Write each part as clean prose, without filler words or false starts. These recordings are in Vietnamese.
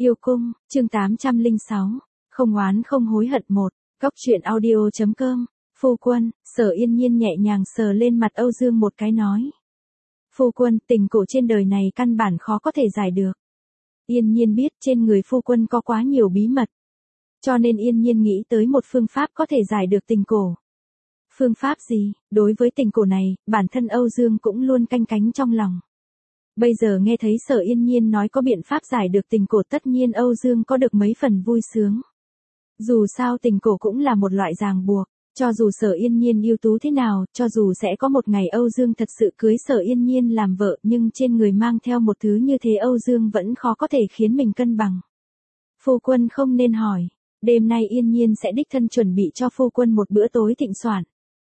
Yêu cung, chương 806, không oán không hối hận một, góc truyện audio.com, phu quân, Sở Yên Nhiên nhẹ nhàng sờ lên mặt Âu Dương một cái nói. Phu quân, tình cổ trên đời này căn bản khó có thể giải được. Yên Nhiên biết trên người phu quân có quá nhiều bí mật. Cho nên Yên Nhiên nghĩ tới một phương pháp có thể giải được tình cổ. Phương pháp gì? Đối với tình cổ này, bản thân Âu Dương cũng luôn canh cánh trong lòng. Bây giờ nghe thấy Sở Yên Nhiên nói có biện pháp giải được tình cổ, tất nhiên Âu Dương có được mấy phần vui sướng. Dù sao tình cổ cũng là một loại ràng buộc, cho dù Sở Yên Nhiên ưu tú thế nào, cho dù sẽ có một ngày Âu Dương thật sự cưới Sở Yên Nhiên làm vợ, nhưng trên người mang theo một thứ như thế Âu Dương vẫn khó có thể khiến mình cân bằng. Phu quân không nên hỏi, đêm nay Yên Nhiên sẽ đích thân chuẩn bị cho phu quân một bữa tối thịnh soạn.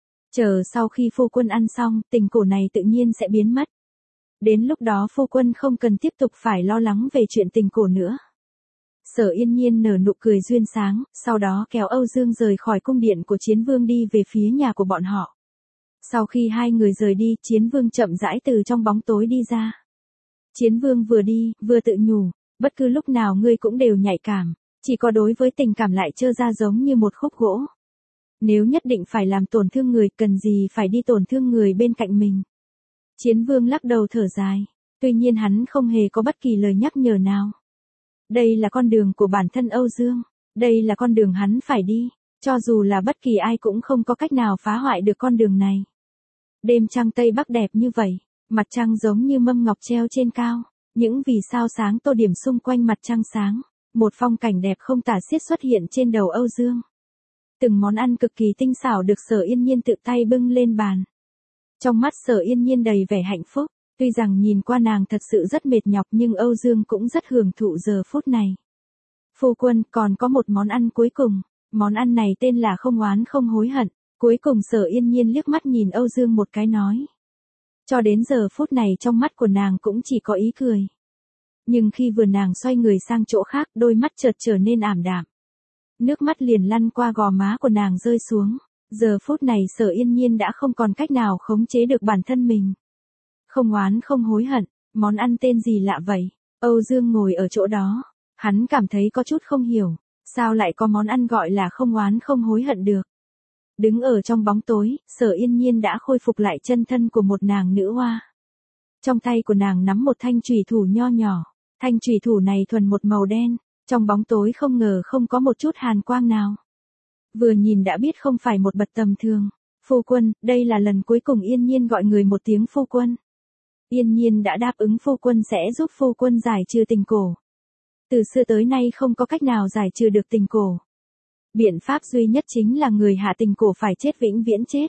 Chờ sau khi phu quân ăn xong, tình cổ này tự nhiên sẽ biến mất. Đến lúc đó phu quân không cần tiếp tục phải lo lắng về chuyện tình cổ nữa. Sở Yên Nhiên nở nụ cười duyên sáng, sau đó kéo Âu Dương rời khỏi cung điện của Chiến Vương đi về phía nhà của bọn họ. Sau khi hai người rời đi, Chiến Vương chậm rãi từ trong bóng tối đi ra. Chiến Vương vừa đi, vừa tự nhủ, bất cứ lúc nào ngươi cũng đều nhạy cảm, chỉ có đối với tình cảm lại trơ ra giống như một khúc gỗ. Nếu nhất định phải làm tổn thương người, cần gì phải đi tổn thương người bên cạnh mình. Chiến Vương lắc đầu thở dài, tuy nhiên hắn không hề có bất kỳ lời nhắc nhở nào. Đây là con đường của bản thân Âu Dương, đây là con đường hắn phải đi, cho dù là bất kỳ ai cũng không có cách nào phá hoại được con đường này. Đêm trăng Tây Bắc đẹp như vậy, mặt trăng giống như mâm ngọc treo trên cao, những vì sao sáng tô điểm xung quanh mặt trăng sáng, một phong cảnh đẹp không tả xiết xuất hiện trên đầu Âu Dương. Từng món ăn cực kỳ tinh xảo được Sở Yên Nhiên tự tay bưng lên bàn. Trong mắt Sở Yên Nhiên đầy vẻ hạnh phúc, tuy rằng nhìn qua nàng thật sự rất mệt nhọc nhưng Âu Dương cũng rất hưởng thụ giờ phút này. Phu quân, còn có một món ăn cuối cùng, món ăn này tên là không oán không hối hận. Cuối cùng Sở Yên Nhiên liếc mắt nhìn Âu Dương một cái nói. Cho đến giờ phút này trong mắt của nàng cũng chỉ có ý cười. Nhưng khi vừa nàng xoay người sang chỗ khác, đôi mắt chợt trở nên ảm đạm. Nước mắt liền lăn qua gò má của nàng rơi xuống. Giờ phút này Sở Yên Nhiên đã không còn cách nào khống chế được bản thân mình. Không oán không hối hận, món ăn tên gì lạ vậy? Âu Dương ngồi ở chỗ đó, hắn cảm thấy có chút không hiểu, sao lại có món ăn gọi là không oán không hối hận được. Đứng ở trong bóng tối, Sở Yên Nhiên đã khôi phục lại chân thân của một nàng nữ hoa. Trong tay của nàng nắm một thanh chùy thủ nho nhỏ, thanh chùy thủ này thuần một màu đen, trong bóng tối không ngờ không có một chút hàn quang nào. Vừa nhìn đã biết không phải một vật tầm thường. Phu quân, đây là lần cuối cùng Yên Nhiên gọi người một tiếng phu quân. Yên Nhiên đã đáp ứng phu quân sẽ giúp phu quân giải trừ tình cổ. Từ xưa tới nay không có cách nào giải trừ được tình cổ. Biện pháp duy nhất chính là người hạ tình cổ phải chết vĩnh viễn chết.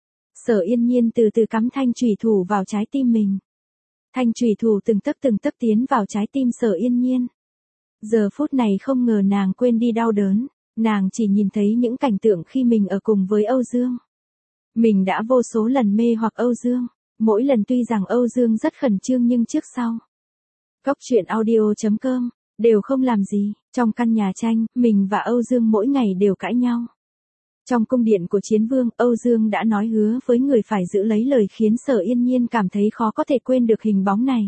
Sở Yên Nhiên từ từ cắm thanh chùy thủ vào trái tim mình. Thanh chùy thủ từng tấc tiến vào trái tim Sở Yên Nhiên. Giờ phút này không ngờ nàng quên đi đau đớn, nàng chỉ nhìn thấy những cảnh tượng khi mình ở cùng với Âu Dương. Mình đã vô số lần mê hoặc Âu Dương, mỗi lần tuy rằng Âu Dương rất khẩn trương nhưng trước sau. Góc truyện audio.com, đều không làm gì, trong căn nhà tranh, mình và Âu Dương mỗi ngày đều cãi nhau. Trong cung điện của Chiến Vương, Âu Dương đã nói hứa với người phải giữ lấy lời khiến Sở Yên Nhiên cảm thấy khó có thể quên được hình bóng này.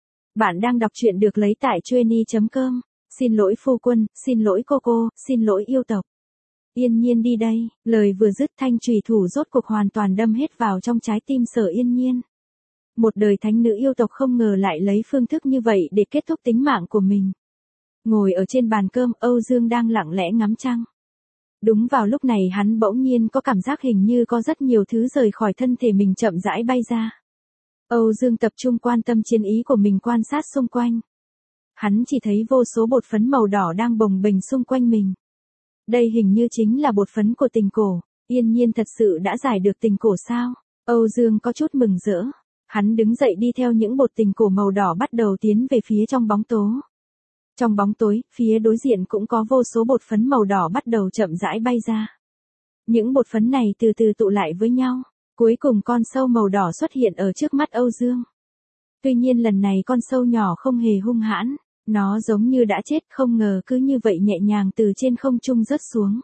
Bạn đang đọc truyện được lấy tại Chueny.com, xin lỗi phu quân, xin lỗi cô, xin lỗi yêu tộc. Yên Nhiên đi đây, lời vừa dứt thanh chùy thủ rốt cuộc hoàn toàn đâm hết vào trong trái tim Sở Yên Nhiên. Một đời thánh nữ yêu tộc không ngờ lại lấy phương thức như vậy để kết thúc tính mạng của mình. Ngồi ở trên bàn cơm, Âu Dương đang lặng lẽ ngắm trăng. Đúng vào lúc này hắn bỗng nhiên có cảm giác hình như có rất nhiều thứ rời khỏi thân thể mình chậm rãi bay ra. Âu Dương tập trung quan tâm chiến ý của mình quan sát xung quanh. Hắn chỉ thấy vô số bột phấn màu đỏ đang bồng bềnh xung quanh mình. Đây hình như chính là bột phấn của tình cổ. Yên Nhiên thật sự đã giải được tình cổ sao? Âu Dương có chút mừng rỡ. Hắn đứng dậy đi theo những bột tình cổ màu đỏ bắt đầu tiến về phía trong bóng tối. Trong bóng tối, phía đối diện cũng có vô số bột phấn màu đỏ bắt đầu chậm rãi bay ra. Những bột phấn này từ từ tụ lại với nhau. Cuối cùng con sâu màu đỏ xuất hiện ở trước mắt Âu Dương. Tuy nhiên lần này con sâu nhỏ không hề hung hãn. Nó giống như đã chết, không ngờ cứ như vậy nhẹ nhàng từ trên không trung rớt xuống.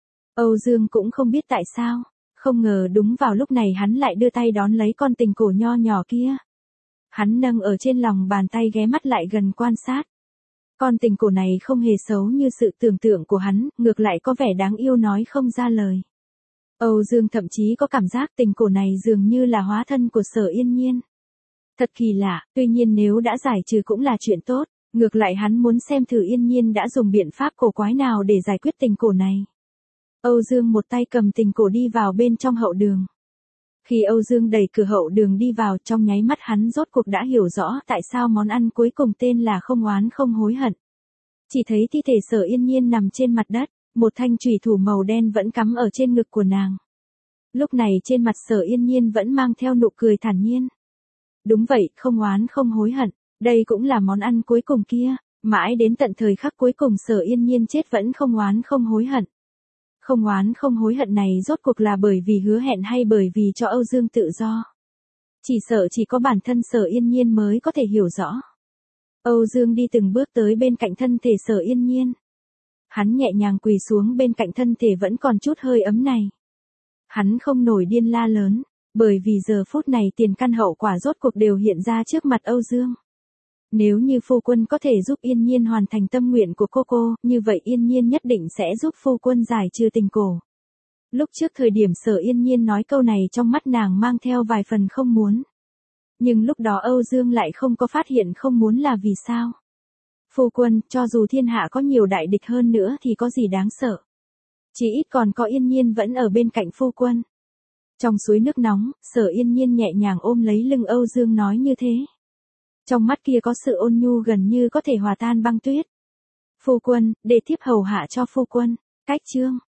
Âu Dương cũng không biết tại sao, không ngờ đúng vào lúc này hắn lại đưa tay đón lấy con tình cổ nho nhỏ kia. Hắn nâng ở trên lòng bàn tay ghé mắt lại gần quan sát. Con tình cổ này không hề xấu như sự tưởng tượng của hắn, ngược lại có vẻ đáng yêu nói không ra lời. Âu Dương thậm chí có cảm giác tình cổ này dường như là hóa thân của Sở Yên Nhiên. Thật kỳ lạ, tuy nhiên nếu đã giải trừ cũng là chuyện tốt, ngược lại hắn muốn xem thử Yên Nhiên đã dùng biện pháp cổ quái nào để giải quyết tình cổ này. Âu Dương một tay cầm tình cổ đi vào bên trong hậu đường. Khi Âu Dương đẩy cửa hậu đường đi vào, trong nháy mắt hắn rốt cuộc đã hiểu rõ tại sao món ăn cuối cùng tên là không oán không hối hận. Chỉ thấy thi thể Sở Yên Nhiên nằm trên mặt đất, một thanh chùy thủ màu đen vẫn cắm ở trên ngực của nàng. Lúc này trên mặt Sở Yên Nhiên vẫn mang theo nụ cười thản nhiên. Đúng vậy, không oán không hối hận, đây cũng là món ăn cuối cùng kia, mãi đến tận thời khắc cuối cùng Sở Yên Nhiên chết vẫn không oán không hối hận. Không oán không hối hận này rốt cuộc là bởi vì hứa hẹn hay bởi vì cho Âu Dương tự do. Chỉ sợ chỉ có bản thân Sở Yên Nhiên mới có thể hiểu rõ. Âu Dương đi từng bước tới bên cạnh thân thể Sở Yên Nhiên. Hắn nhẹ nhàng quỳ xuống bên cạnh thân thể vẫn còn chút hơi ấm này. Hắn không nổi điên la lớn, bởi vì giờ phút này tiền căn hậu quả rốt cuộc đều hiện ra trước mặt Âu Dương. Nếu như phu quân có thể giúp Yên Nhiên hoàn thành tâm nguyện của cô, như vậy Yên Nhiên nhất định sẽ giúp phu quân giải trừ tình cổ. Lúc trước thời điểm Sở Yên Nhiên nói câu này trong mắt nàng mang theo vài phần không muốn. Nhưng lúc đó Âu Dương lại không có phát hiện không muốn là vì sao. Phu quân, cho dù thiên hạ có nhiều đại địch hơn nữa thì có gì đáng sợ. Chỉ ít còn có Yên Nhiên vẫn ở bên cạnh phu quân. Trong suối nước nóng, Sở Yên Nhiên nhẹ nhàng ôm lấy lưng Âu Dương nói như thế. Trong mắt kia có sự ôn nhu gần như có thể hòa tan băng tuyết. Phu quân, để thiếp hầu hạ cho phu quân. Cách chương